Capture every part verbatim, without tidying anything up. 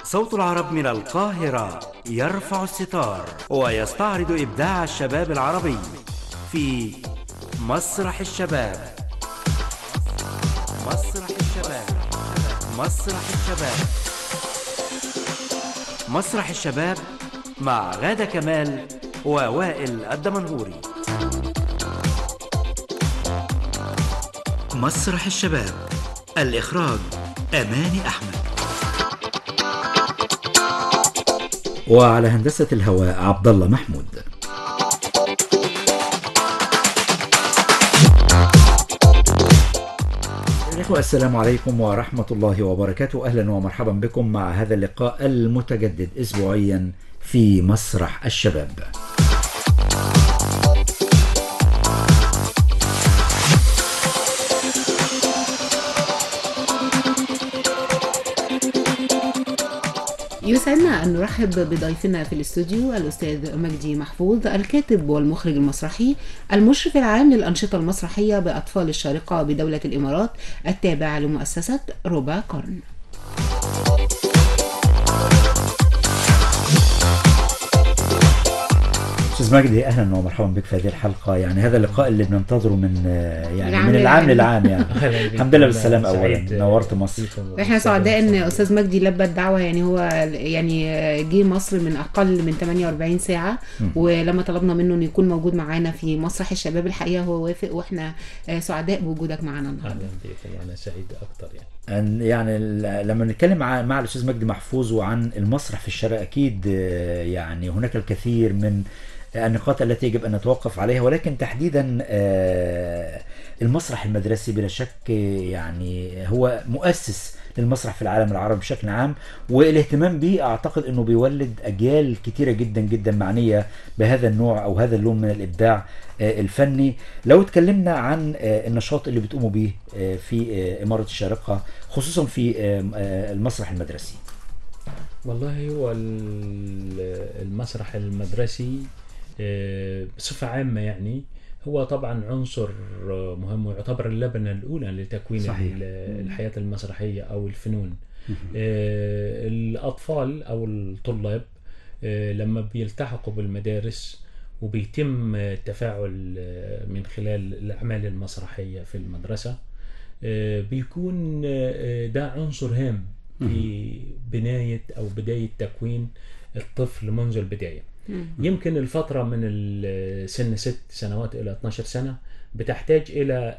صوت العرب من القاهرة يرفع الستار ويستعرض إبداع الشباب العربي في مسرح الشباب. مسرح الشباب مسرح الشباب مسرح الشباب مع غادة كمال ووائل الدمنهوري. مسرح الشباب، الإخراج أماني أحمد، وعلى هندسة الهواء عبد الله محمود. الإخوة السلام عليكم ورحمة الله وبركاته، أهلا ومرحبا بكم مع هذا اللقاء المتجدد أسبوعيا في مسرح الشباب. يسعدنا أن نرحب بضيفنا في الاستوديو الأستاذ مجدي محفوظ، الكاتب والمخرج المسرحي، المشرف العام للأنشطة المسرحية بأطفال الشارقة بدولة الإمارات التابعة لمؤسسة ربع قرن. أستاذ مجدي أهلا ومرحبا بك في هذه الحلقة، يعني هذا اللقاء اللي بننتظره من يعني من العام للعام يعني. الحمد لله بالسلامة أولا، نورت مصر. احنا سعداء ان أستاذ مجدي لبى الدعوة، يعني هو يعني جه مصر من أقل من ثمانية وأربعين ساعة، ولما طلبنا منه انه يكون موجود معانا في مسرح الشباب الحقيقة هو وافق، واحنا سعداء بوجودك معنا النهارده. أهلا بك، وأنا سعيد أكتر يعني. يعني لما نتكلم مع مع الأستاذ مجدي محفوظ وعن المسرح في الشارع، أكيد يعني هناك الكثير من النقاط التي يجب أن نتوقف عليها، ولكن تحديدا المسرح المدرسي بلا شك يعني هو مؤسس للمسرح في العالم العربي بشكل عام، والاهتمام به أعتقد أنه بيولد أجيال كتيرة جدا جدا معنية بهذا النوع أو هذا اللون من الإبداع الفني. لو اتكلمنا عن النشاط اللي بتقوموا به في إمارة الشارقة خصوصا في المسرح المدرسي. والله هو المسرح المدرسي بصفة عامة يعني هو طبعا عنصر مهم، ويعتبر اللبنة الأولى لتكوين صحيح. الحياة المسرحية أو الفنون. الأطفال أو الطلاب لما بيلتحقوا بالمدارس وبيتم التفاعل من خلال الأعمال المسرحية في المدرسة، بيكون ده عنصر هام في بناية أو بداية تكوين الطفل منذ البداية. يمكن الفترة من سن ست سنوات إلى اثناشر سنة بتحتاج إلى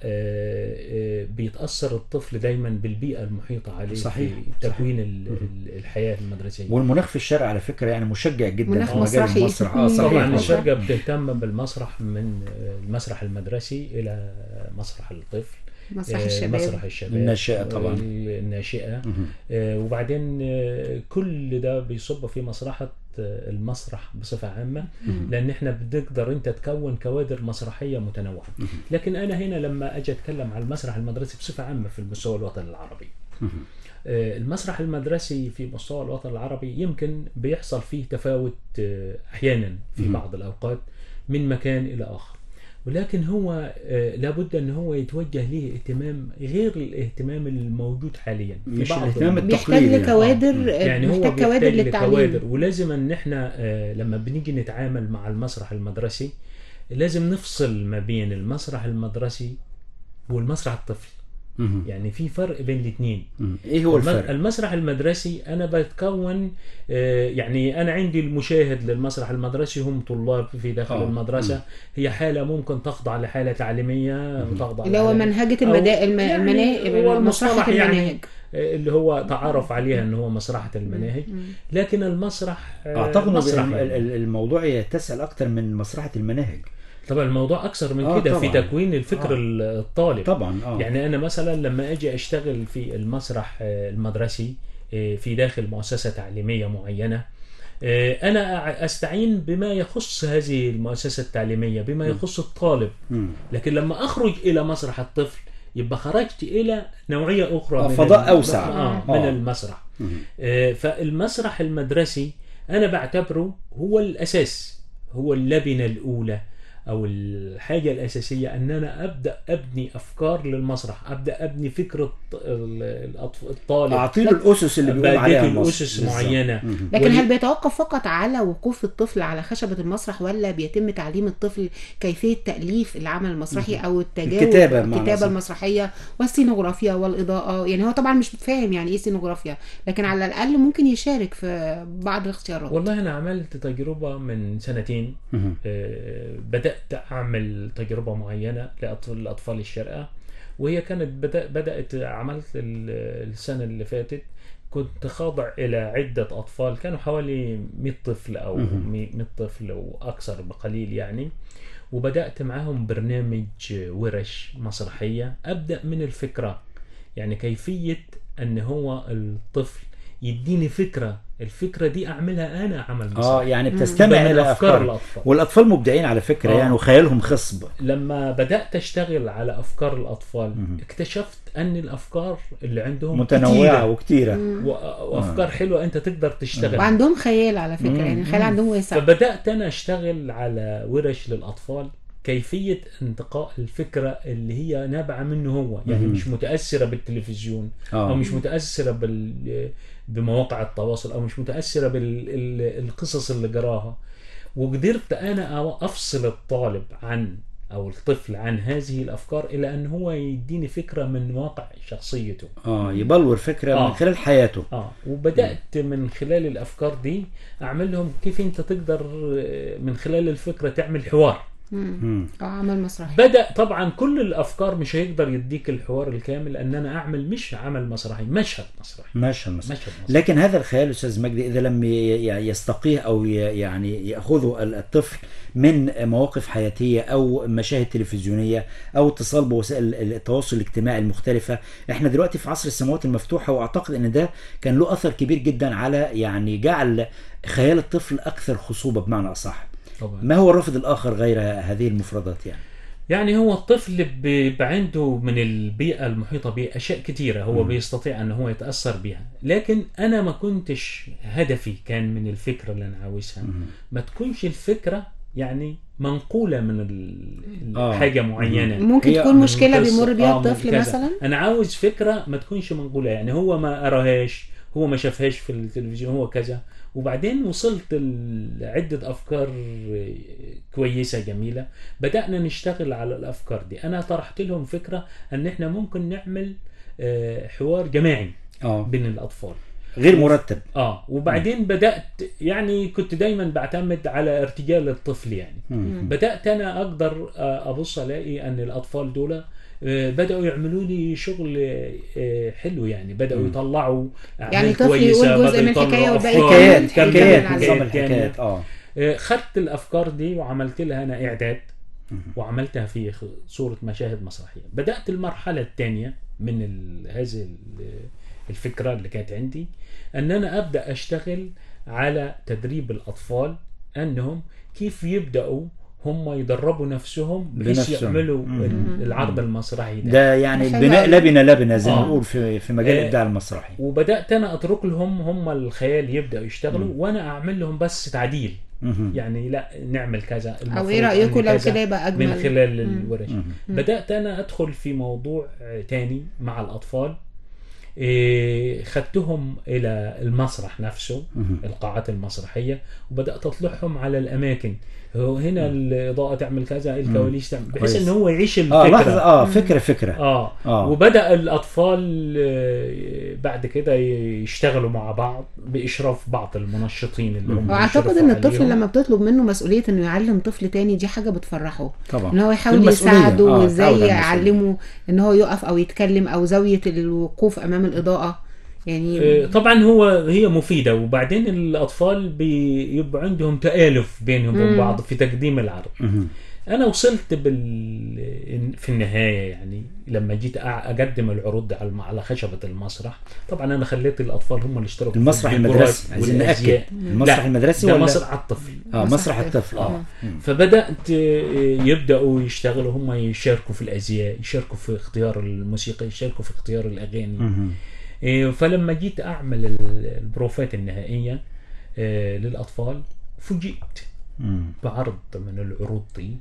بيتأثر الطفل دايما بالبيئة المحيطة عليه صحيح. في تكوين صحيح. الحياة المدرسية. والمناخ في الشارع على فكرة يعني مشجع جدا. مناخ مسرحي. المسرح آه صحيح. طبعا الشركة بتهتم بالمسرح من المسرح المدرسي إلى مسرح الطفل، مسرح الشباب، مسرح الشباب الناشئة طبعا الناشئة. آه وبعدين آه كل ده بيصب في مسرحة المسرح بصفة عامة، لأن احنا بنقدر انت تكون كوادر مسرحية متنوعة. لكن أنا هنا لما أجي أتكلم عن المسرح المدرسي بصفة عامة في المستوى الوطني العربي، آه المسرح المدرسي في مستوى الوطن العربي يمكن بيحصل فيه تفاوت آه أحيانا في بعض الأوقات من مكان إلى آخر، ولكن هو آه لابد ان هو يتوجه له اهتمام غير الاهتمام الموجود حاليا في مش بعض الاهتمام التقليدي. محتاج لكوادر، يعني هو محتاج كوادر للتعليم، لكوادر. ولازم ان احنا آه لما بنيجي نتعامل مع المسرح المدرسي لازم نفصل ما بين المسرح المدرسي والمسرح الطفل. يعني في فرق بين الاثنين. ايه هو الفرق؟ المسرح المدرسي انا بتكون آه يعني انا عندي المشاهد للمسرح المدرسي هم طلاب في داخل أوه. المدرسة. مم. هي حالة ممكن تخضع لحالة تعليمية وتخضع اللي هو منهجة المدا... الم... يعني المناهج مسرحة المناهج يعني اللي هو تعرف عليها ان هو مسرحة المناهج. لكن المسرح اعتقد يعني. الموضوع يتسأل اكتر من مسرحة المناهج. طبعا الموضوع اكثر من آه كده في تكوين الفكر آه. الطالب طبعا آه. يعني انا مثلا لما اجي اشتغل في المسرح المدرسي في داخل مؤسسة تعليمية معينة، انا استعين بما يخص هذه المؤسسة التعليمية، بما يخص الطالب. لكن لما اخرج الى مسرح الطفل يبقى خرجت الى نوعية اخرى آه من فضاء اوسع آه من آه. المسرح. آه فالمسرح المدرسي انا بعتبره هو الاساس، هو اللبنة الاولى او الحاجه الاساسيه ان انا ابدا ابني افكار للمسرح، ابدا ابني فكره الطالب، اعطي له الاسس اللي بيقول عليها الاسس معينه. لكن ولي... هل بيتوقف فقط على وقوف الطفل على خشبه المسرح، ولا بيتم تعليم الطفل كيفيه تاليف العمل المسرحي او التجاوب الكتابه, الكتابة المسرحيه والسينوغرافيا والاضاءه؟ يعني هو طبعا مش فاهم يعني ايه سينوغرافيا، لكن على الاقل ممكن يشارك في بعض الاختيارات. والله انا عملت تجربه من سنتين، آه بدات اعمل تجربه معينه للاطفال الشارقه، وهي كانت بدأ بدات عملت السنه اللي فاتت، كنت خاضع الى عده اطفال، كانوا حوالي مئة طفل او مئة طفل واكثر بقليل يعني، وبدات معاهم برنامج ورش مسرحيه. ابدا من الفكره، يعني كيفيه ان هو الطفل يديني فكره، الفكره دي اعملها انا عمل مسرحي. اه يعني بتستمع الى افكار الأطفال. والاطفال مبدعين على فكره، آه. يعني وخيالهم خصب. لما بدات اشتغل على افكار الاطفال مم. اكتشفت ان الافكار اللي عندهم متنوعه وكتيره، وافكار آه. حلوه انت تقدر تشتغل، وعندهم خيال على فكره، مم. يعني الخيال عندهم واسع. فبدات انا اشتغل على ورش للاطفال، كيفيه انتقاء الفكره اللي هي نابعه منه هو، يعني مم. مش متاثره بالتلفزيون، آه. او مش متاثره بال بمواقع التواصل، او مش متاثره بالقصص اللي جراها. وقدرت انا افصل الطالب عن او الطفل عن هذه الافكار الى ان هو يديني فكره من واقع شخصيته، اه يبلور فكره آه. من خلال حياته. اه وبدات م. من خلال الافكار دي اعمل لهم كيف انت تقدر من خلال الفكره تعمل حوار امم اه عمل مسرحي. بدا طبعا كل الافكار مش هيقدر يديك الحوار الكامل، ان انا اعمل مش عمل مسرحي، مشهد مسرحي مشهد مسرحي. لكن هذا الخيال استاذ مجدي اذا لم يستقيه او يعني ياخذه الطفل من مواقف حياتيه او مشاهد تلفزيونيه او اتصال بوسائل التواصل الاجتماعي المختلفه، احنا دلوقتي في عصر السماوات المفتوحه، واعتقد ان ده كان له اثر كبير جدا على يعني جعل خيال الطفل اكثر خصوبه بمعنى اصح. طبعا. ما هو الرافد الآخر غير هذه المفردات؟ يعني يعني هو الطفل بيبقى عنده من البيئة المحيطة به أشياء كتيرة هو م. بيستطيع أن هو يتأثر بها، لكن أنا ما كنتش هدفي كان من الفكرة اللي أنا عاوزها م. ما تكونش الفكرة يعني منقولة من الحاجة معينة، ممكن تكون مشكلة بيمر بيها الطفل مثلا. أنا عاوز فكرة ما تكونش منقولة، يعني هو ما أراهاش، هو ما شافهاش في التلفزيون، هو كذا. وبعدين وصلت لعدة أفكار كويسة جميلة، بدأنا نشتغل على الأفكار دي. أنا طرحت لهم فكرة أن إحنا ممكن نعمل حوار جماعي أوه. بين الأطفال غير مرتب. آه وبعدين م. بدأت يعني كنت دايما بعتمد على ارتجال الطفل، يعني م. بدأت أنا أقدر أبص ألاقي أن الأطفال دول بدأوا يعملوا لي شغل حلو، يعني بدأوا يطلعوا يعني طفل يقول جزء من حكاية والباقي حكايات حكايات نظام الحكايات. اه خدت الأفكار دي وعملت لها أنا إعداد وعملتها في صورة مشاهد مسرحية. بدأت المرحلة الثانية من هذه الفكرة اللي كانت عندي، أن أنا أبدأ أشتغل على تدريب الأطفال أنهم كيف يبدأوا هم يدربوا نفسهم بحيث يعملوا العرض المسرحي ده, ده يعني بناء لبنة لبنة زي ما نقول في في مجال الإبداع المسرحي. وبدأت أنا أترك لهم هم الخيال يبدأوا يشتغلوا م. وأنا أعمل لهم بس تعديل، م. يعني لا نعمل كذا، أو إيه رأيكم لو كده يبقى أجمل من خلال الورش. م. بدأت أنا أدخل في موضوع تاني مع الأطفال، إيه خدتهم إلى المسرح نفسه، م. القاعات المسرحية، وبدأت أطلعهم على الأماكن، هو هنا الإضاءة تعمل كذا، الكواليس تعمل، بحيث إن هو يعيش الفكرة. آه لحظة آه فكرة فكرة آه. آه وبدأ الأطفال بعد كده يشتغلوا مع بعض بإشراف بعض المنشطين اللي هم. وأعتقد إن الطفل لما بتطلب منه مسؤولية إنه يعلم طفل تاني دي حاجة بتفرحه طبعا، إن هو يحاول يساعده وإزاي آه يعلمه إن هو يقف أو يتكلم أو زاوية الوقوف أمام الإضاءة. يعني طبعا هو هي مفيدة، وبعدين الأطفال بيبقى عندهم تآلف بينهم وبين بعض في تقديم العرض. مم. أنا وصلت بال في النهاية يعني لما جيت أقدم العروض على خشبة المسرح، طبعا أنا خليت الأطفال هم اللي اشتركوا في المسرح المدرسي. عايزين نأكد المسرح المدرسي ولا مسرح الطفل؟ آه مسرح الطفل. آه. فبدأت يبدأوا يشتغلوا، هم يشاركوا في الأزياء، يشاركوا في اختيار الموسيقى، يشاركوا في اختيار الأغاني. مم. فلما جيت أعمل البروفات النهائية للأطفال فوجئت بعرض من العروض دي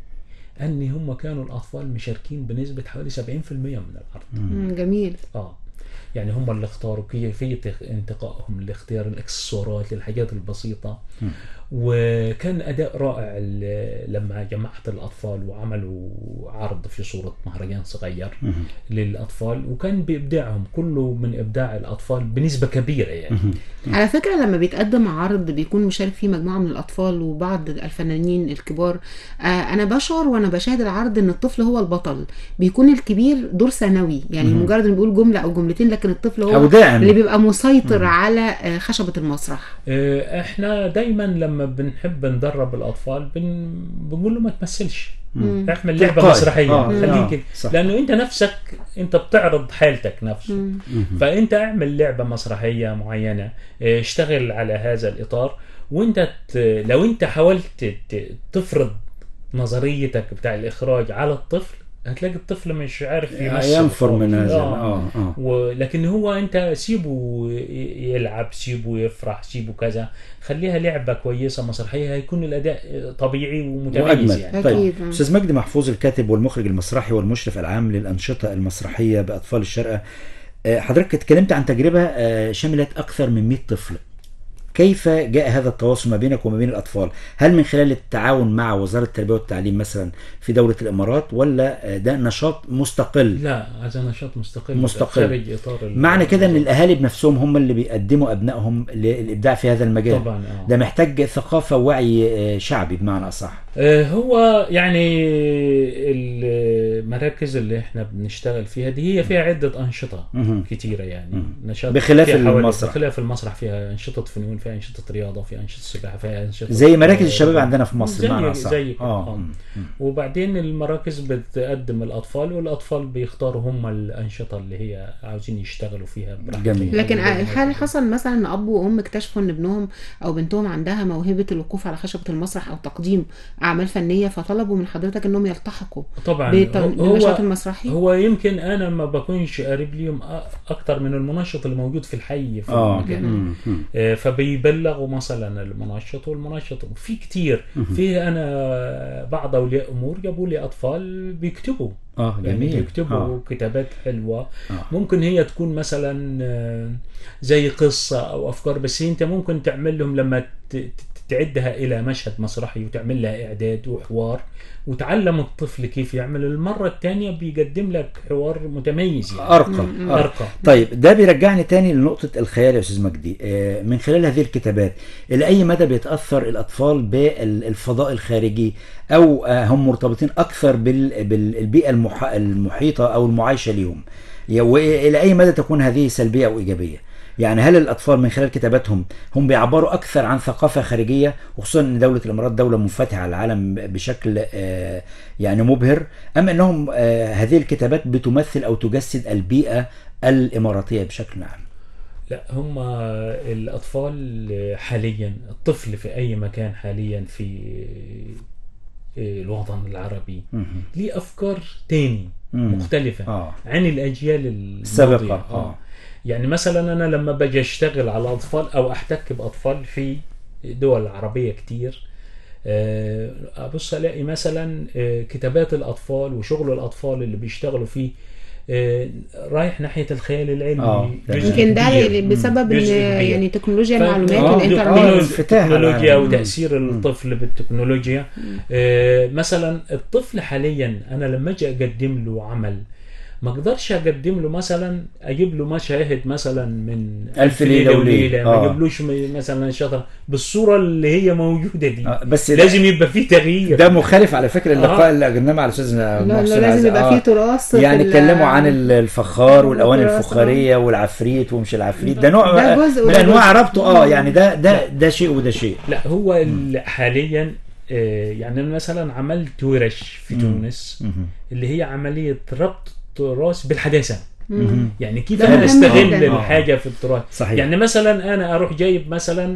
ان هم كانوا الاطفال مشاركين بنسبه حوالي سبعين بالمئة من العرض. مم، جميل. اه يعني هم اللي اختاروا كيفيه انتقائهم لاختيار الاكسسوارات للحاجات البسيطه. م. وكان اداء رائع لما جمعت الاطفال وعملوا عرض في صوره مهرجان صغير م. للاطفال، وكان بابداعهم كله من ابداع الاطفال بنسبه كبيره يعني. م. على فكره لما بيتقدم عرض بيكون مشارك فيه مجموعه من الاطفال وبعض الفنانين الكبار، آه انا بشعر وانا بشاهد العرض ان الطفل هو البطل، بيكون الكبير دور ثانوي يعني م. مجرد انه بيقول جمله او جملتين، لكن الطفل هو أو داعم. اللي بيبقى مسيطر م. على خشبه المسرح. آه احنا دايما لما بنحب ندرب الاطفال بن... بنقول له ما تمثلش، اعمل لعبه تلقائي. مسرحيه، آه. خليك آه. لانه انت نفسك انت بتعرض حالتك نفسه. مم. فانت اعمل لعبه مسرحيه معينه، اشتغل على هذا الاطار، وانت ت... لو انت حاولت ت... تفرض نظريتك بتاع الاخراج على الطفل هتلاقي الطفل مش عارف يمثل، ينفر من هذا. آه. آه. آه. ولكن هو انت سيبه يلعب، سيبه يفرح، سيبه كذا، خليها لعبه كويسه مسرحيه، هيكون الاداء طبيعي ومتميز يعني. طيب استاذ مجدي محفوظ، الكاتب والمخرج المسرحي والمشرف العام للانشطه المسرحيه باطفال الشارقه، حضرتك اتكلمت عن تجربه شملت اكثر من مئة طفل. كيف جاء هذا التواصل ما بينك وما بين الأطفال؟ هل من خلال التعاون مع وزارة التربية والتعليم مثلا في دولة الإمارات، ولا ده نشاط مستقل؟ لا، هذا نشاط مستقل مستقل خارج إطار. معنى كده أن الأهالي بنفسهم هم اللي بيقدموا أبنائهم للإبداع في هذا المجال. طبعا. آه. ده محتاج ثقافة ووعي شعبي بمعنى أصح. هو يعني المراكز اللي احنا بنشتغل فيها دي هي فيها عدة أنشطة مه. كتيرة يعني. مه. نشاط بخلاف المسرح. بخلاف المسرح فيها أنشطة فنون، فيها أنشطة رياضة، فيها أنشطة سباحة، فيها أنشطة زي مراكز الشباب عندنا في مصر بمعنى زي, أصح. زي آه. وبعدين المراكز بتقدم الأطفال، والأطفال بيختاروا هم الأنشطة اللي هي عاوزين يشتغلوا فيها براحتهم. لكن هل حصل مثلا أن أب وأم اكتشفوا أن ابنهم أو بنتهم عندها موهبة الوقوف على خشبة المسرح أو تقديم أعمال فنية، فطلبوا من حضرتك انهم يلتحقوا طبعا بالنشاط المسرحي؟ هو يمكن انا ما بكونش قريب ليهم اكتر من المنشط اللي موجود في الحي في آه. المكان. آه فبيبلغوا مثلا المنشط والمنشط في كتير. في انا بعض اولياء امور جابوا لي اطفال بيكتبوا اه جميل. يعني بيكتبوا آه. كتابات حلوه. آه. ممكن هي تكون مثلا زي قصه او افكار، بس انت ممكن تعمل لهم لما تعدها إلى مشهد مسرحي وتعمل لها إعداد وحوار، وتعلم الطفل كيف يعمل، المرة الثانية بيقدم لك حوار متميز يعني. أرقى. أرقى. طيب ده بيرجعني تاني لنقطة الخيال يا أستاذ مجدي. من خلال هذه الكتابات إلى أي مدى بيتأثر الأطفال بالفضاء الخارجي، أو هم مرتبطين أكثر بالبيئة المحيطة أو المعايشة لهم، وإلى أي مدى تكون هذه سلبية أو إيجابية؟ يعني هل الأطفال من خلال كتاباتهم هم بيعبروا أكثر عن ثقافة خارجية، وخصوصا أن دولة الإمارات دولة منفتحة على العالم بشكل يعني مبهر، أم أنهم هذه الكتابات بتمثل أو تجسد البيئة الإماراتية بشكل عام؟ لا، هم الأطفال حاليا، الطفل في أي مكان حاليا في الوطن العربي ليه أفكار تاني مختلفة آه. عن الأجيال السابقة. آه. يعني مثلا أنا لما باجي أشتغل على أطفال أو أحتك بأطفال في دول عربية كتير، أبص ألاقي مثلا كتابات الأطفال وشغل الأطفال اللي بيشتغلوا فيه رايح ناحية الخيال العلمي. يمكن ده بسبب ان يعني تكنولوجيا المعلومات آه والإنترنت، التكنولوجيا وتأثير الطفل بالتكنولوجيا. مثلا الطفل حاليا أنا لما أجي أقدم له عمل ما اقدرش اقدم له مثلا اجيب له مشاهد مثلا من الف ليله وليله، ما اجيبلوش مثلا شطر بالصوره اللي هي موجوده دي. آه بس لازم يبقى فيه تغيير. ده مخالف على فكره اللقاء آه. اللي قلناه مع الاستاذ محسن. لا لازم يبقى آه. فيه تراث، يعني اتكلموا عن الفخار والاواني الفخاريه والعفريت ومش العفريت، ده نوع ده من انواع ربطه. اه يعني ده ده ده شيء وده شيء. لا هو حاليا يعني مثلا عملت ورش في تونس اللي هي عمليه ربط التراث بالحداثه. يعني كيف انا استغل الحاجه في التراث. صحيح. يعني مثلا انا اروح جايب مثلا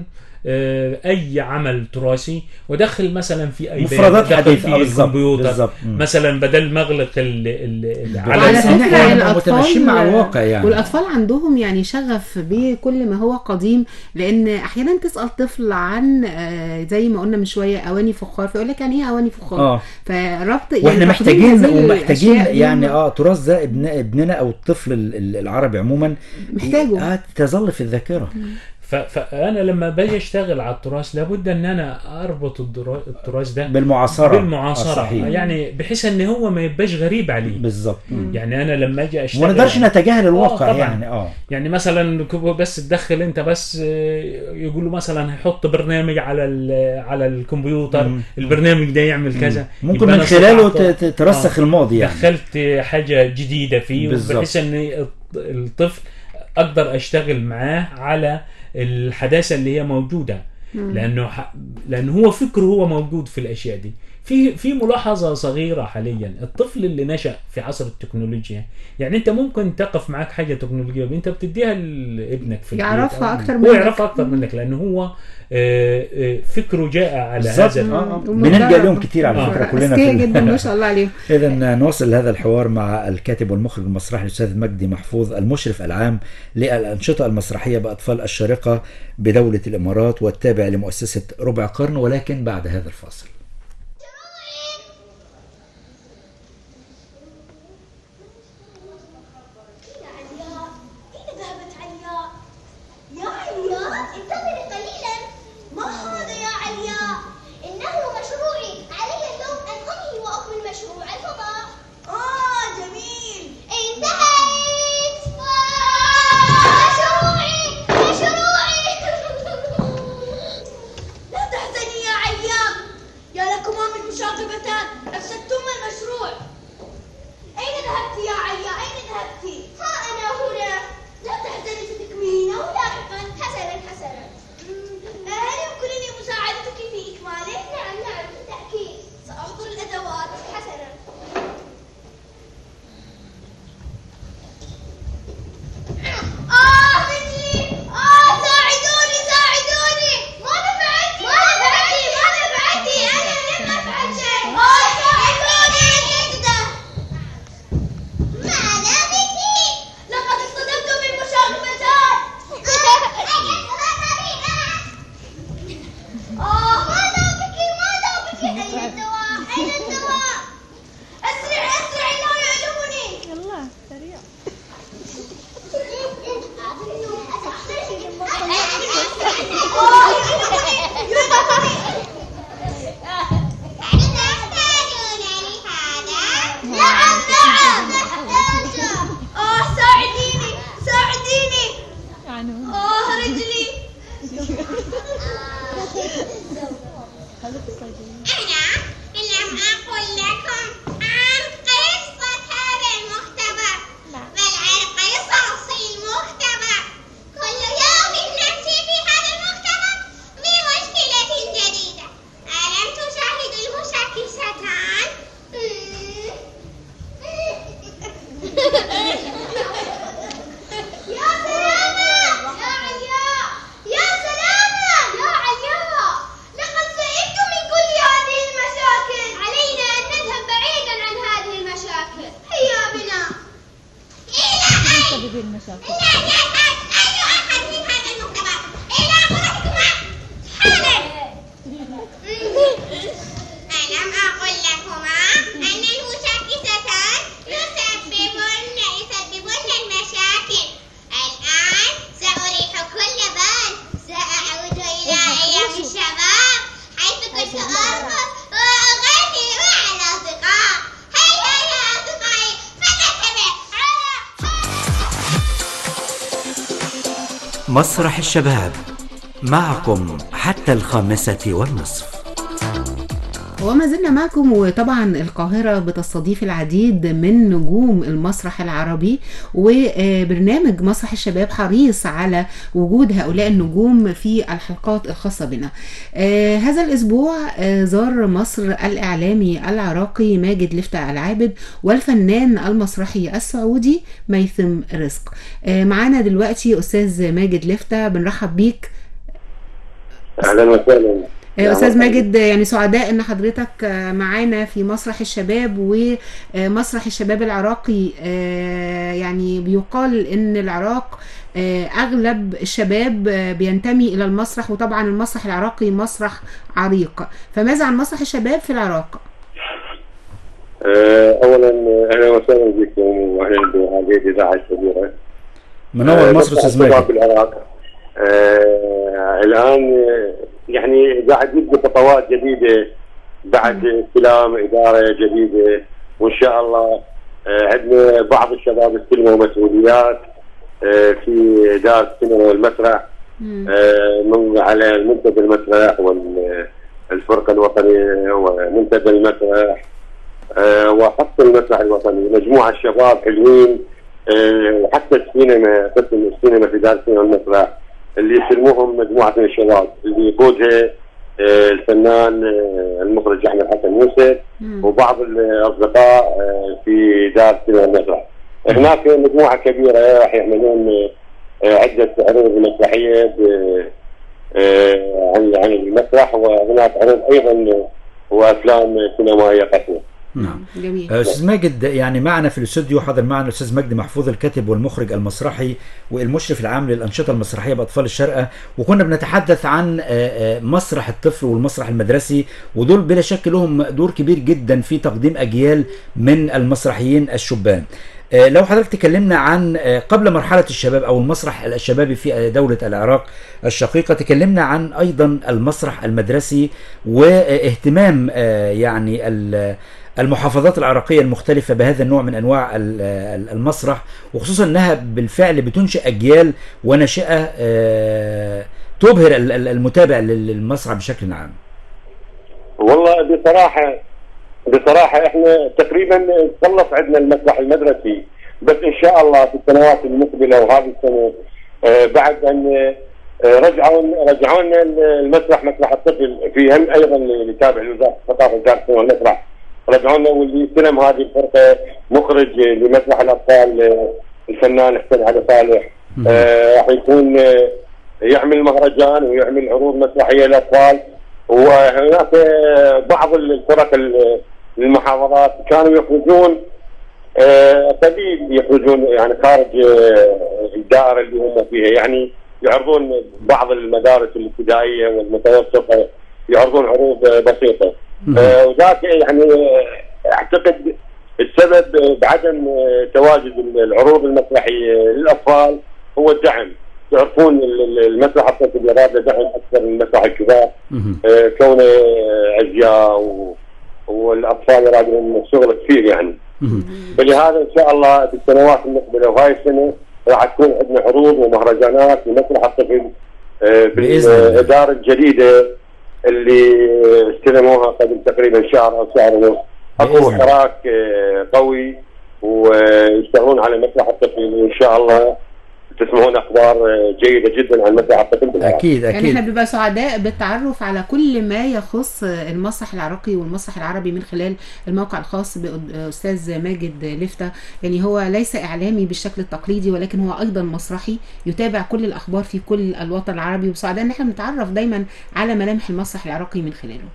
آه، اي عمل تراثي وادخل مثلا في اي مفردات أدخل حديثة، فيه آه، بالظبط، الكمبيوتر بالظبط. مم. مثلا بدل ما اغلق ال- ال- ال- وعلى على ال- إن إحنا فكرة متماشيين مع الواقع يعني. والأطفال عندهم يعني شغف بكل ما هو قديم، لأن أحيانا تسأل طفل عن آه، زي ما قلنا من شوية أواني فخار، فيقول لك يعني إيه أواني فخار؟ اه فربط يعني واحنا تقديم محتاجين هذه ومحتاجين الأشياء دي يعني هم اه تراث ده ابن ابننا او الطفل ال- ال- العربي عموما محتاجه. اه تظل في الذاكره. ف- فانا لما باجي اشتغل على التراث لابد ان انا اربط الدرا- التراث ده بالمعاصره. بالمعاصره، آه صحيح. يعني بحيث ان هو ما يبقاش غريب عليه. بالظبط. يعني انا لما اجي اشتغل وما نقدرش نتجاهل الواقع آه طبعاً. يعني اه يعني مثلا كو- بس تدخل انت بس آه، يقولوا مثلا هيحط برنامج على ال- على الكمبيوتر، مم. البرنامج ده يعمل كذا، ممكن يبقى من أنا خلاله استطعت- ت- ت- ترسخ آه، الماضي يعني. دخلت حاجه جديده فيه، بالظبط. بحيث ان الطفل اقدر اشتغل معاه على الحداثه اللي هي موجوده، لانه ح... لانه هو فكره هو موجود في الاشياء دي. في في ملاحظه صغيره حاليا، الطفل اللي نشأ في عصر التكنولوجيا، يعني انت ممكن تقف معاك حاجه تكنولوجيه انت بتديها لابنك في البيت، يعرفها أو- أكتر هو منك. يعرفها اكتر منك، لانه هو آه، آه، فكره جاء على بالظبط. هذا. آه، آه. مم. بنلجأ لهم كتير على آه. فكره كلنا أذكياء في جدا ما شاء الله عليهم. إذا نواصل هذا الحوار مع الكاتب والمخرج المسرحي الأستاذ مجدي محفوظ، المشرف العام للأنشطة المسرحية بأطفال الشارقة بدولة الإمارات والتابع لمؤسسة ربع قرن، ولكن بعد هذا الفاصل. مسرح الشباب معكم حتى الخامسة والنصف. وما زلنا معكم، وطبعا القاهرة بتستضيف العديد من نجوم المسرح العربي، وبرنامج مسرح الشباب حريص على وجود هؤلاء النجوم في الحلقات الخاصة بنا. آه هذا الأسبوع آه زار مصر الإعلامي العراقي ماجد لفتة العابد والفنان المسرحي السعودي ميثم رزق. آه معانا دلوقتي أستاذ ماجد لفتة، بنرحب بيك. اهلا وسهلا. استاذ ماجد، يعني سعداء ان حضرتك معانا في مسرح الشباب. ومسرح الشباب العراقي يعني بيقال ان العراق اغلب الشباب بينتمي الى المسرح، وطبعا المسرح العراقي مسرح عريق، فماذا عن مسرح الشباب في العراق؟ اولا اهلا وسهلا بكم واهلا بهذه الاذاعه الكبيره. منور مصر استاذ ماجد. بالعراق آه الان يعني قاعد نبدا خطوات جديده بعد استلام اداره جديده، وان شاء الله آه عندنا بعض الشباب استلموا مسؤوليات آه في اداره السينما والمسرح آه من على المنتدى المسرح والفرقه الوطنيه ومنتدى المسرح آه وحتى المسرح الوطني، مجموعه شباب حلوين آه وحتى السينما، قسم السينما في اداره السينما والمسرح اللي يسلموهم مجموعه من الشباب اللي يقودها آه الفنان آه المخرج احمد حسن موسى وبعض الاصدقاء آه في اداره السينما والمسرح. هناك مجموعه كبيره راح يعملون آه عده عروض مسرحيه آه عن عن المسرح، وهناك عروض ايضا وافلام سينمائيه قصيره. نعم جميل. استاذ ماجد، يعني معنا في الاستوديو حاضر معنا الاستاذ مجدي محفوظ، الكاتب والمخرج المسرحي والمشرف العام للانشطه المسرحيه باطفال الشارقه، وكنا بنتحدث عن مسرح الطفل والمسرح المدرسي، ودول بلا شك لهم دور كبير جدا في تقديم اجيال من المسرحيين الشبان. لو حضرتك تكلمنا عن قبل مرحله الشباب او المسرح الشبابي في دوله العراق الشقيقه، تكلمنا عن ايضا المسرح المدرسي واهتمام يعني المحافظات العراقية المختلفة بهذا النوع من أنواع المسرح، وخصوصا أنها بالفعل بتنشئ أجيال ونشئة تبهر المتابع للمسرح بشكل عام. والله بصراحة بصراحة احنا تقريبا خلص عندنا المسرح المدرسي، بس ان شاء الله في السنوات المقبلة وهذه السنة بعد ان رجعوا رجعونا المسرح مسرح الطفل في هم ايضا اللي يتابع لوزارة الثقافة وزارة المسرح، رجعونا واللي استلم هذه الفرقه مخرج لمسرح الاطفال الفنان حسين علي صالح راح آه يكون آه يعمل مهرجان ويعمل عروض مسرحيه للاطفال. وهناك آه بعض الفرق المحافظات كانوا يخرجون آه قليل يخرجون يعني خارج آه الدائره اللي هم فيها، يعني يعرضون بعض المدارس الابتدائيه والمتوسطه يعرضون عروض آه بسيطه. آه وذاك يعني اعتقد السبب بعدم تواجد العروض المسرحيه للاطفال هو الدعم. تعرفون المسرح الطفل يراد له دعم اكثر من المسرح الكبار آه كونه ازياء والاطفال يراد لهم شغل كثير يعني. فلهذا ان شاء الله في السنوات المقبله وهاي السنه راح تكون عندنا عروض ومهرجانات لمسرح الطفل آه بالاداره الجديده اللي استلموها قبل تقريبا شهر او شهر ونص. اكو حراك قوي ويشتغلون على مسرح الطفل، وان شاء الله تسمعون اخبار جيده جدا عن مسرح الطفل بالعراق. اكيد اكيد. يعني احنا بنبقى سعداء بالتعرف على كل ما يخص المسرح العراقي والمسرح العربي من خلال الموقع الخاص باستاذ ماجد لفتة. يعني هو ليس اعلامي بالشكل التقليدي، ولكن هو ايضا مسرحي يتابع كل الاخبار في كل الوطن العربي، وسعداء ان احنا بنتعرف دايما على ملامح المسرح العراقي من خلاله.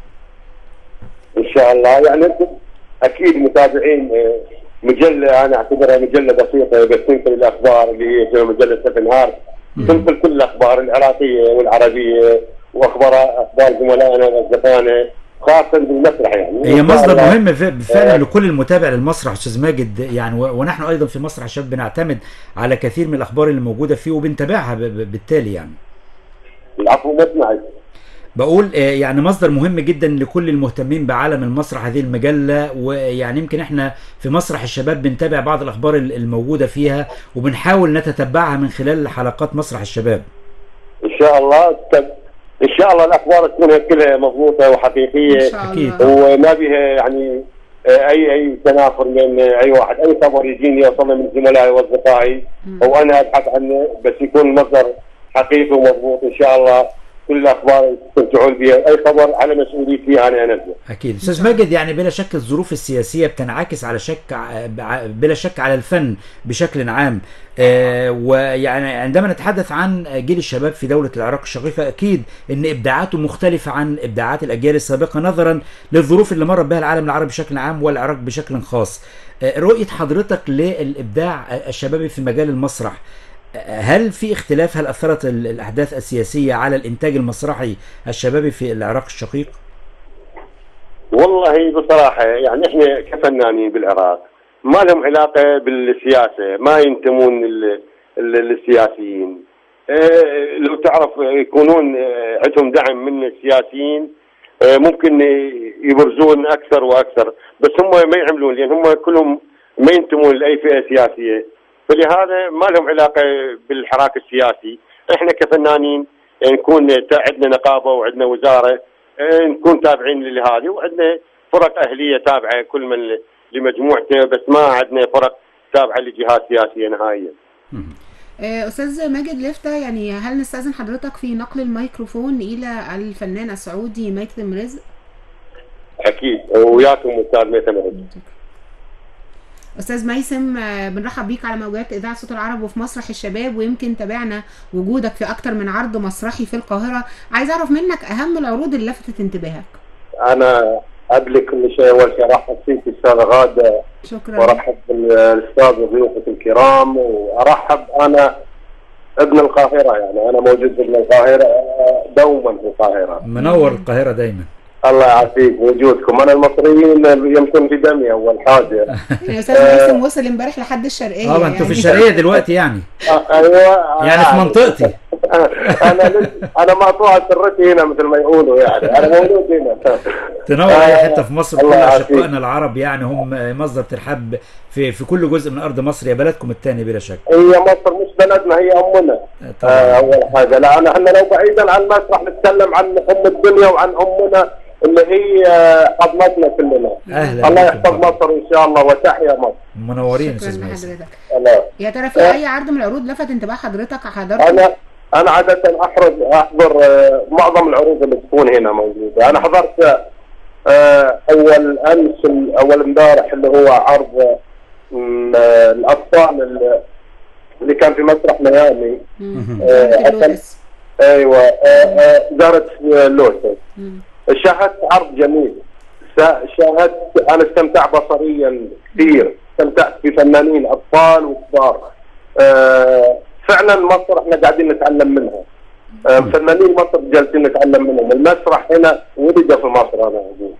ان شاء الله. يعني انتم اكيد متابعين مجله انا اعتبرها مجله بسيطه بس تنقل الاخبار اللي هي مجله سفن هارت، تنقل كل الاخبار العراقيه والعربيه واخبار اخبار زملائنا واصدقائنا خاصه بالمسرح. يعني هي مصدر مهم فعلا آه لكل المتابع للمسرح استاذ ماجد، يعني ونحن ايضا في مسرح الشباب بنعتمد على كثير من الاخبار اللي موجوده فيه وبنتابعها بالتالي. يعني العفو ما سمعت. بقول يعني مصدر مهم جدا لكل المهتمين بعالم المسرح هذه المجله، ويعني يمكن احنا في مسرح الشباب بنتابع بعض الاخبار الموجوده فيها وبنحاول نتتبعها من خلال حلقات مسرح الشباب. ان شاء الله ان شاء الله الاخبار تكون كلها مضبوطه وحقيقيه اكيد، وما بها يعني اي اي تنافر من اي واحد. اي خبر يجيني يوصلنا من زملائي واصدقائي وانا ابحث عنه، بس يكون المصدر حقيقي ومضبوط ان شاء الله. كل الاخبار تستمتعون بها، اي خبر على مسؤوليتي انا انزله. اكيد استاذ ماجد، يعني بلا شك الظروف السياسيه بتنعكس على شك بلا شك على الفن بشكل عام. آه ويعني عندما نتحدث عن جيل الشباب في دوله العراق الشقيقه، اكيد ان ابداعاته مختلفه عن ابداعات الاجيال السابقه نظرا للظروف اللي مر بها العالم العربي بشكل عام والعراق بشكل خاص. آه رؤيه حضرتك للابداع الشبابي في مجال المسرح، هل في اختلاف؟ هل أثرت الأحداث السياسية على الإنتاج المسرحي الشبابي في العراق الشقيق؟ والله بصراحة يعني إحنا كفنانين بالعراق ما لهم علاقة بالسياسة، ما ينتمون للسياسيين. لو تعرف يكونون عندهم دعم من السياسيين ممكن يبرزون أكثر وأكثر، بس هم ما يعملون لأن هم كلهم ما ينتمون لأي فئة سياسية، فلهذا ما لهم علاقة بالحراك السياسي. احنا كفنانين نكون عندنا نقابة وعندنا وزارة نكون تابعين لهذه، وعندنا فرق أهلية تابعة كل من لمجموعته، بس ما عندنا فرق تابعة لجهات سياسية نهائيا. أستاذ ماجد لفتة، يعني هل نستأذن حضرتك في نقل الميكروفون إلى الفنان السعودي ميثم رزق؟ أكيد، وياكم أستاذ ميثم رزق. استاذ ميثم، بنرحب بيك على موجات اذاعه صوت العرب وفي مسرح الشباب، ويمكن تابعنا وجودك في اكتر من عرض مسرحي في القاهره. عايز اعرف منك اهم العروض اللي لفتت انتباهك. انا قبل كل شيء اول شيء ارحب فيك استاذه غاده، شكرا، وارحب بالاستاذ وضيوفك الكرام، وارحب انا ابن القاهره، يعني انا موجود ابن القاهره دوما في القاهره. منور القاهره دايما. الله يعافيك وجودكم، انا المصريين يمكن في دمي اول حاجه. يا استاذ ميثم وصل امبارح لحد الشرقيه. اه انتوا في الشرقيه دلوقتي يعني. ايوه يعني في منطقتي. انا انا مقطوعه سرتي هنا مثل ما يقولوا، يعني انا مولود هنا. تنور اي حته في مصر، كل اشقائنا العرب يعني هم مصدر ترحاب في في كل جزء من ارض مصر، يا بلدكم الثاني بلا شك. هي مصر مش بلدنا، هي امنا. آه اول حاجه، لا انا احنا لو بعيدا عن المسرح نتكلم عن ام الدنيا وعن امنا اللي هي حضنتنا كلنا. اهلا، الله يحفظ مصر ان شاء الله وتحيا مصر. منورين استاذ ميثم. يا ترى في اي عرض من العروض لفت انتباه حضرتك حضرتك؟ انا انا عاده احضر احضر معظم العروض اللي تكون هنا موجوده. انا حضرت اول امس اول امبارح اللي هو عرض الاطفال اللي كان في مسرح ميامي. ايوه زارت لوسس. شاهدت عرض جميل، شاهدت انا استمتعت بصريا كثير، استمتعت في فنانين اطفال وكبار. أه فعلا مصر احنا قاعدين نتعلم منها. أه فنانين مصر جالسين نتعلم منهم، المسرح هنا ولد في مصر انا اقول.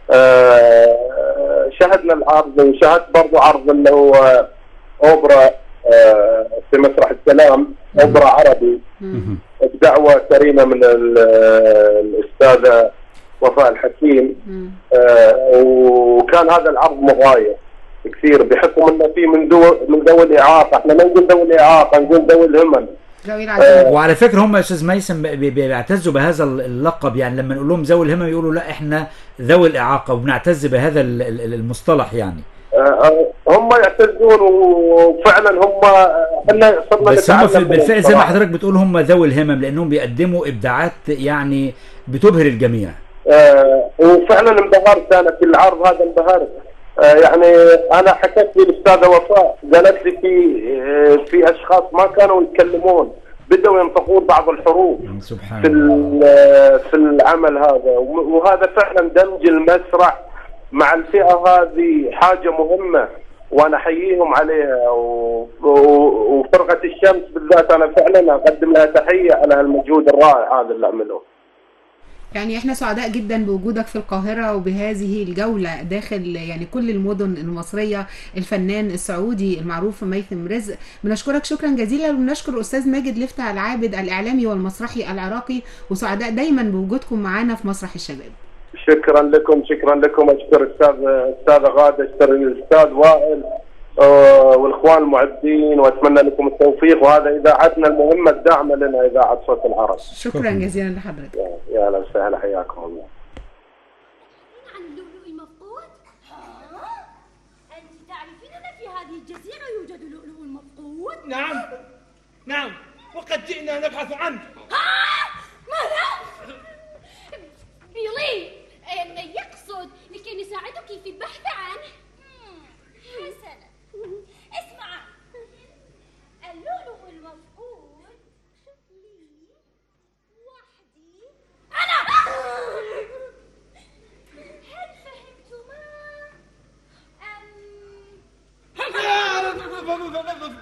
أه شاهدنا العرض، وشاهدت برضو عرض اللي هو اوبرا أه في مسرح السلام، اوبرا عربي بدعوة كريمة من الاستاذة وفاء الحكيم. آه وكان هذا العرض مغاير كثير بحكم انه في من ذوي من ذوي الاعاقه، احنا ما نقول ذوي الاعاقه نقول ذوي الهمم. آه وعلى فكره هم يا استاذ ميثم بيعتزوا بهذا اللقب، يعني لما نقول لهم ذوي الهمم يقولوا لا احنا ذوي الاعاقه، وبنعتز بهذا المصطلح يعني. آه هم يعتزون وفعلا هم احنا صرنا بس هم بالفعل زي ما حضرتك بتقول هم ذوي الهمم، لانهم بيقدموا ابداعات يعني بتبهر الجميع. آه وفعلا انبهرت انا في العرض هذا، انبهرت. آه يعني انا حكيت لي الاستاذه وفاء قالت لي في آه في اشخاص ما كانوا يتكلمون، بدأوا ينطقون بعض الحروف سبحان في في العمل هذا، وهذا فعلا دمج المسرح مع الفئه هذه حاجه مهمه، وانا احييهم عليها. وفرقه الشمس بالذات انا فعلا اقدم لها تحيه على المجهود الرائع هذا اللي عملوه. يعني احنا سعداء جدا بوجودك في القاهرة وبهذه الجولة داخل يعني كل المدن المصرية. الفنان السعودي المعروف ميثم رزق، بنشكرك شكرا جزيلا، وبنشكر الأستاذ ماجد لفتة العابد الإعلامي والمسرحي العراقي، وسعداء دايما بوجودكم معنا في مسرح الشباب. شكرا لكم، شكرا لكم. اشكر الاستاذ استاذ غاده، اشكر الاستاذ وائل والاخوان المعدين، واتمنى لكم التوفيق، وهذا اذاعتنا المهمه الداعمه لنا اذاعه صوت العرب. شكرا جزيلا لحضرتك. يا اهلا وسهلا، حياكم الله. عن اللؤلؤ المفقود؟ ها؟ انت تعرفين ان في هذه الجزيره يوجد لؤلؤ مفقود؟ نعم نعم، وقد جئنا نبحث عنه. ها؟ ماذا؟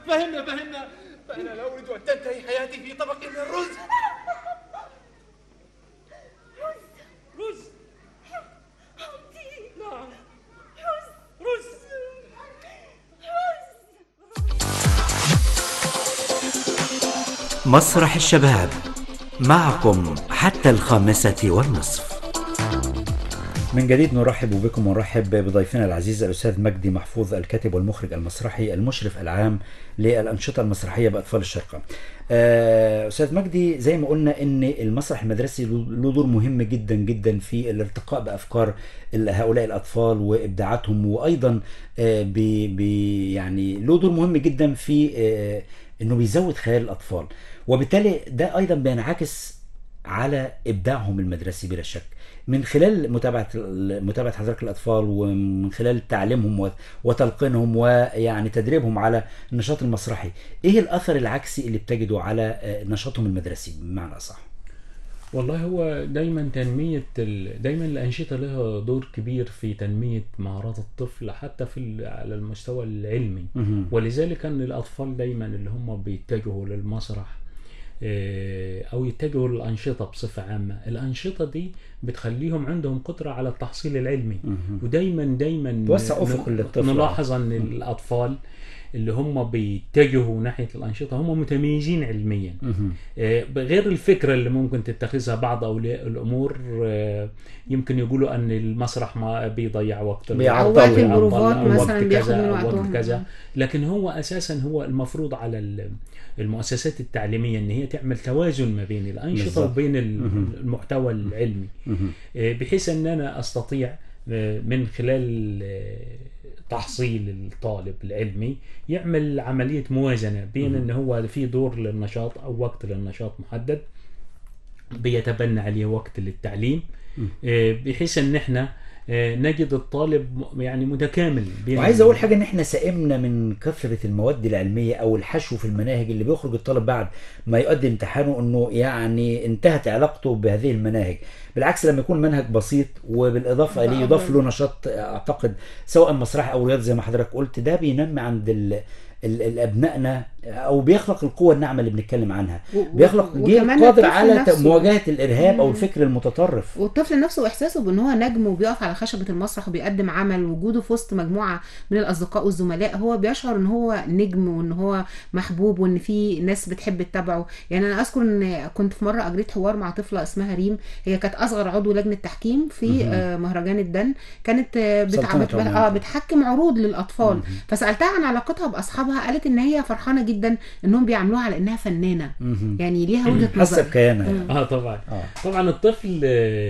فهمنا فهمنا فأنا لا أريد أن تنتهي حياتي في طبق من الرز. رز رز نعم رز رز مسرح الشباب معكم حتى الخامسة والنصف. من جديد نرحب بكم ونرحب بضيفنا العزيز الأستاذ مجدي محفوظ، الكاتب والمخرج المسرحي المشرف العام للأنشطة المسرحية بأطفال الشرقة. أستاذ مجدي، زي ما قلنا إن المسرح المدرسي له دور مهم جدا جدا في الارتقاء بأفكار هؤلاء الأطفال وإبداعاتهم، وأيضا بي يعني له دور مهم جدا في إنه بيزود خيال الأطفال، وبالتالي ده أيضا بينعكس على إبداعهم المدرسي بلا شك من خلال متابعة متابعة حضرتك الأطفال، ومن خلال تعليمهم وتلقينهم ويعني تدريبهم على النشاط المسرحي. إيه الأثر العكسي اللي بتجده على نشاطهم المدرسي بمعنى أصح؟ والله هو دايما تنمية دايما الأنشطة لها دور كبير في تنمية مهارات الطفل حتى في على المستوى العلمي، ولذلك كان الأطفال دايما اللي هم بيتجهوا للمسرح أو يتجهوا للأنشطة بصفة عامة، الأنشطة دي بتخليهم عندهم قدرة على التحصيل العلمي. ودايما دايما توسع أفق الطفل. نلاحظ أن الأطفال اللي هم بيتجهوا ناحية الأنشطة هم متميزين علميا، غير الفكرة اللي ممكن تتخذها بعض أولياء الأمور، يمكن يقولوا أن المسرح ما بيضيع وقت، بيعطل البروفات مثلا، بياخد من وقتهم كذا. لكن هو أساسا هو المفروض على المؤسسات التعليمية أن هي تعمل توازن ما بين الأنشطة وبين المحتوى العلمي، بحيث أن أنا أستطيع من خلال تحصيل الطالب العلمي يعمل عملية موازنة بين أنه هو في دور للنشاط أو وقت للنشاط محدد بيتبنى عليه وقت للتعليم، بحيث أن احنا نجد الطالب يعني متكامل. وعايز اقول حاجه، ان احنا سئمنا من كثره المواد العلميه او الحشو في المناهج اللي بيخرج الطالب بعد ما يؤدي امتحانه انه يعني انتهت علاقته بهذه المناهج. بالعكس لما يكون منهج بسيط وبالاضافه اليه يضاف له نشاط اعتقد سواء مسرحي او رياضي زي ما حضرتك قلت، ده بينمي عند ال الابنائنا او بيخلق القوه الناعمه اللي بنتكلم عنها، بيخلق جيل قادر على مواجهه الارهاب مم. او الفكر المتطرف. والطفل نفسه احساسه بان هو نجم وبيقف على خشبه المسرح وبيقدم عمل، وجوده في وسط مجموعه من الاصدقاء والزملاء هو بيشعر ان هو نجم وان هو محبوب وان في ناس بتحب تتابعه. يعني انا اذكر ان كنت في مره اجريت حوار مع طفله اسمها ريم، هي كانت اصغر عضو لجنه تحكيم في مم. مهرجان الدن، كانت بتعمل اه بتحكم عروض للاطفال. مم. فسالتها عن علاقتها باصحابها، قالت ان هي فرحانه جدا انهم بيعملوها على انها فنانه، مم. يعني ليها وجهه نظر، حاسه بكيانها. اه طبعا آه. طبعا الطفل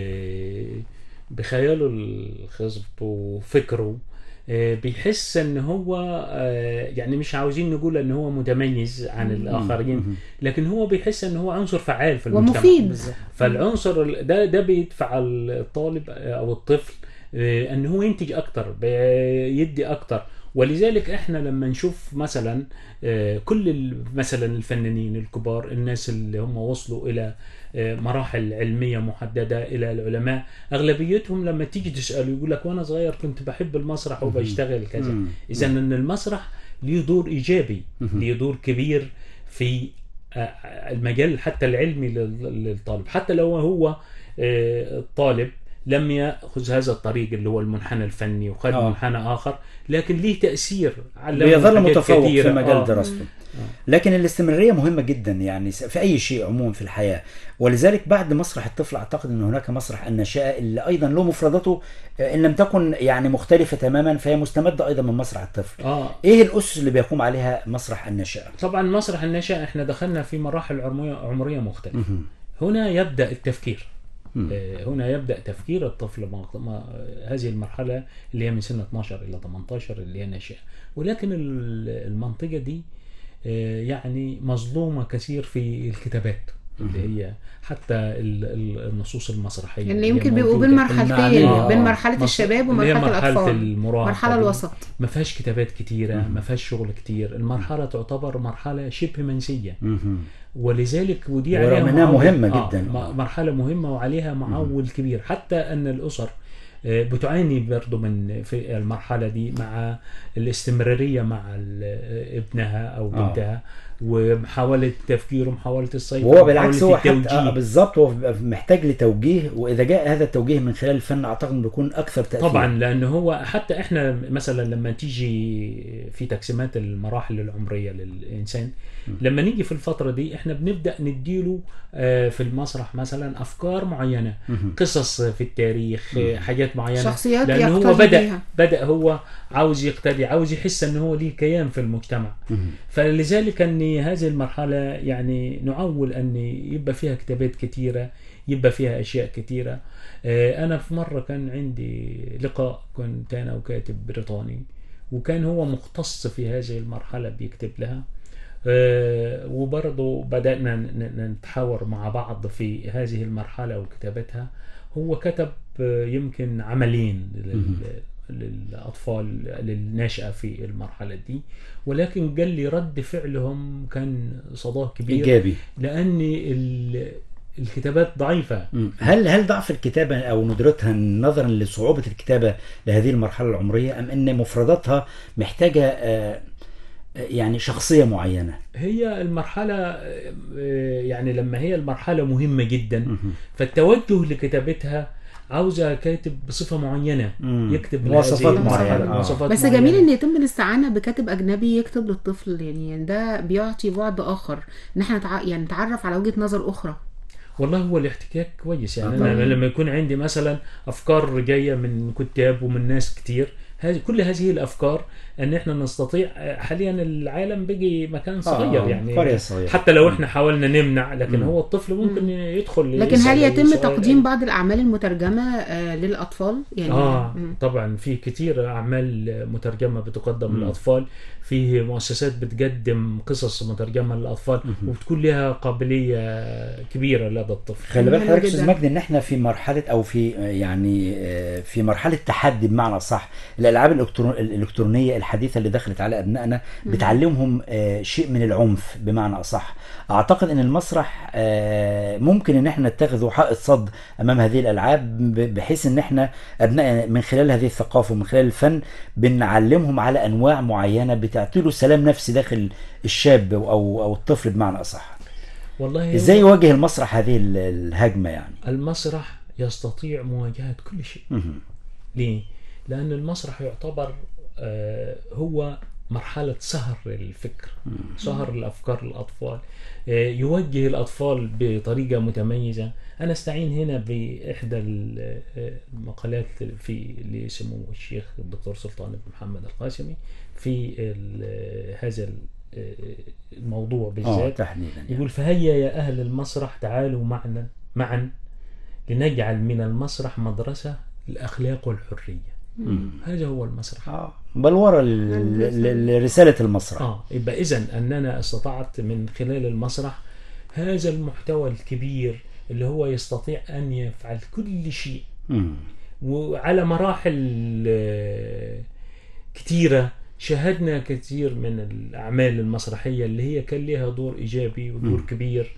بخياله الخصب وفكره بيحس ان هو يعني مش عاوزين نقول ان هو متميز عن الاخرين، لكن هو بيحس ان هو عنصر فعال في المجتمع ومفيد. فالعنصر ده ده بيدفع الطالب او الطفل ان هو ينتج اكتر، بيدي اكتر. ولذلك احنا لما نشوف مثلا كل مثلا الفنانين الكبار، الناس اللي هم وصلوا الى مراحل علمية محددة، الى العلماء، اغلبيتهم لما تيجي تسأله يقول لك وانا صغير كنت بحب المسرح وبشتغل كذا. اذا ان المسرح له دور ايجابي، له دور كبير في المجال حتى العلمي للطالب، حتى لو هو الطالب لم يأخذ هذا الطريق اللي هو المنحنى الفني وخد آه. منحنى آخر، لكن ليه تأثير، بيظل متفوق كتيرة. في مجال آه. دراسته. آه. لكن الاستمرارية مهمة جدا يعني في أي شيء عموما في الحياة، ولذلك بعد مسرح الطفل أعتقد أن هناك مسرح النشأة اللي أيضا له مفردته إن لم تكن يعني مختلفة تماما، فهي مستمدة أيضا من مسرح الطفل. آه. إيه الأسس اللي بيقوم عليها مسرح النشأة؟ طبعا مسرح النشأة إحنا دخلنا في مراحل عمرية مختلفة. م- هنا يبدأ التفكير. هنا يبدأ تفكير الطفل مع هذه المرحلة اللي هي من سنة اثناشر إلى ثمانية عشر اللي هي ناشئة. ولكن المنطقة دي يعني مظلومة كثير في الكتابات اللي هي حتى النصوص المسرحية اللي يمكن بيبقوا بين مرحلتين، آه بين مرحلة الشباب ومرحلة الأطفال، المرحلة الوسط ما فيهاش كتابات كتيرة، ما فيهاش شغل كتير. المرحلة تعتبر مرحلة شبه منسية، ولذلك ودي عليها مهمة جدا. آه مرحلة مهمة وعليها معول كبير، حتى أن الأسر آه، بتعاني برضو من في المرحلة دي مع الاستمرارية مع ال- ابنها أو آه. بنتها، ومحاولة تفكير ومحاولة السيطرة وهو بالعكس هو ومحاولة حتى آه بالظبط هو بيبقى محتاج لتوجيه، واذا جاء هذا التوجيه من خلال الفن اعتقد انه بيكون اكثر تاثير. طبعا، لانه هو حتى احنا مثلا لما تيجي في تقسيمات المراحل العمريه للانسان، لما نيجي في الفتره دي احنا بنبدا نديله آه، في المسرح مثلا افكار معينه، قصص في التاريخ، آه، حاجات معينه، شخصيات لانه هو يقتدي بدا بيها. بدا هو عاوز يقتدي، عاوز يحس انه هو ليه كيان في المجتمع. فلذلك ان هذه المرحله يعني نعول ان يبقى فيها كتابات كثيره، يبقى فيها اشياء كثيره. آه، انا في مره كان عندي لقاء، كنت انا وكاتب بريطاني، وكان هو مختص في هذه المرحله بيكتب لها، آه، وبرضه بدأنا ن- ن- نتحاور مع بعض في هذه المرحلة وكتابتها. هو كتب آه، يمكن عملين لل- للأطفال للناشئة في المرحلة دي، ولكن قال لي رد فعلهم كان صداه كبير، ايجابي. لأن ال- الكتابات ضعيفة. مم. هل هل ضعف الكتابه او ندرتها نظرا لصعوبه الكتابه لهذه المرحله العمريه، ام ان مفرداتها محتاجه آه، يعني شخصيه معينه؟ هي المرحلة آه، يعني لما هي المرحلة مهمة جدا، فالتوجه لكتابتها عاوزة كاتب بصفة معينة، مم. يكتب مواصفات لهذه المرحلة، معينة. آه. مواصفات بس معينة. جميل ان يتم الاستعانه بكاتب اجنبي يكتب للطفل، يعني ده بيعطي بعد اخر ان احنا نتع... يعني نتعرف على وجهه نظر اخرى. والله هو الاحتكاك كويس، يعني آه أنا طبعاً. لما يكون عندي مثلا أفكار جاية من كتاب ومن ناس كتير، هذه كل هذه الأفكار أن إحنا نستطيع. حاليا العالم بقي مكان صغير، آه، يعني قرية صغيرة. حتى لو إحنا حاولنا نمنع، لكن مم. هو الطفل ممكن يدخل لكن يسأل هل أي يتم سؤال، تقديم أي- بعض الاعمال المترجمه آه للاطفال يعني؟ اه مم. طبعا في كتير اعمال مترجمه بتقدم مم. للاطفال، في مؤسسات بتقدم قصص مترجمه للاطفال، وبتكون لها قابليه كبيره لدى الطفل. خلي بالك مهم حضرتك استاذ جداً. مجدي ان احنا في مرحله او في يعني آه، في مرحله تحدي بمعنى صح. الالعاب الإلكترون- الالكترونيه الحديثه اللي دخلت على ابنائنا بتعلمهم آه، شيء من العنف بمعنى اصح. اعتقد ان المسرح آه، ممكن ان احنا نتخذه حائط صد امام هذه الالعاب، ب- بحيث ان احنا ابنائنا من خلال هذه الثقافه ومن خلال الفن بنعلمهم على انواع معينه بتعطي له سلام نفسي داخل الشاب او او الطفل بمعنى اصح. والله ازاي هو يواجه المسرح هذه ال- الهجمه يعني؟ المسرح يستطيع مواجهه كل شيء. مهم. ليه؟ لان المسرح يعتبر آه، هو مرحله سهر الفكر، سهر الافكار للاطفال، آه، يوجه الاطفال بطريقه متميزه. انا استعين هنا باحدى ال- آه، المقالات في لسمو الشيخ الدكتور سلطان بن محمد القاسمي في ال- هذا ال- آه، الموضوع اه بالذات. تحديدا يعني. يقول: فهيا يا اهل المسرح تعالوا معنا معا لنجعل من المسرح مدرسه الاخلاق والحريه. مم. هذا هو المسرح. اه بلورة ل- ل- لرسالة المسرح. اه يبقى اذا اننا استطعت من خلال المسرح هذا المحتوى الكبير اللي هو يستطيع ان يفعل كل شيء، مم. وعلى مراحل آه، كتيرة. شاهدنا كثير من الأعمال المسرحية اللي هي كان لها دور إيجابي ودور مم. كبير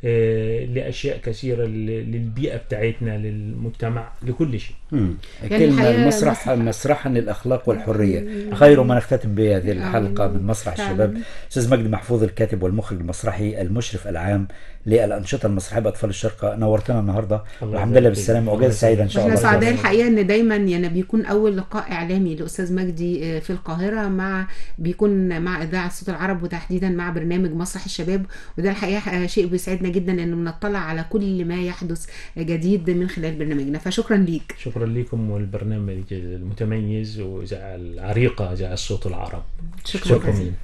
آه، لأشياء كثيرة، ل- للبيئة بتاعتنا، للمجتمع، لكل شيء. مم. يعني كلمة الحقيقة المسرح المسرح- مسرحا للأخلاق والحرية، خير ما نختتم بهذه الحلقة آه، من مسرح فعلاً. الشباب. أستاذ مجدي محفوظ، الكاتب والمخرج المسرحي المشرف العام للأنشطة المسرحية بأطفال الشرق، نورتنا النهاردة الله والحمد لله يبارك بالسلامة فيك. وجزا الله سعيدة إن شاء واحنا الله. سعداء الحقيقه ان دايما يعني بيكون اول لقاء اعلامي لاستاذ مجدي آه، في القاهره، مع بيكون مع اذاعه صوت العرب وتحديدا مع برنامج مسرح الشباب، وده الحقيقه آه، شيء بيسعدنا جدا انه بنطلع على كل ما يحدث جديد من خلال برنامجنا، فشكرا ليك. شكرا لكم والبرنامج المتميز وإذاعة العريقة، إذاعة صوت العرب. شكرا شكرا. جزيلا.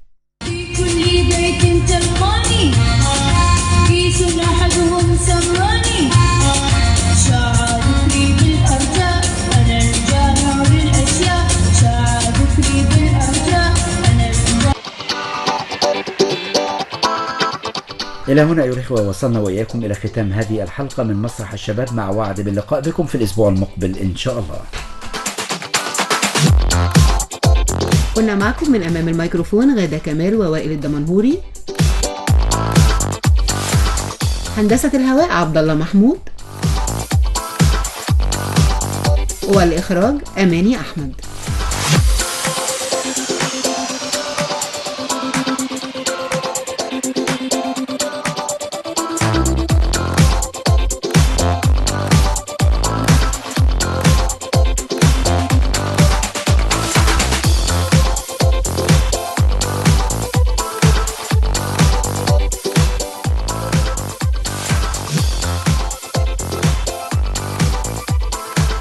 في كل بيت تلقاني، كيس أحدهم سراني، شاع ذكري بالأرجاء أنا الجامع للأشياء، شاع ذكري بالأرجاء أنا الجامع. إلى هنا أيها الأخوة وصلنا وإياكم إلى ختام هذه الحلقة من مسرح الشباب، مع وعد باللقاء بكم في الأسبوع المقبل إن شاء الله. كنا معكم من امام الميكروفون غادة كمال ووائل الدمنهوري، هندسة الهواء عبد الله محمود، والإخراج أماني أحمد.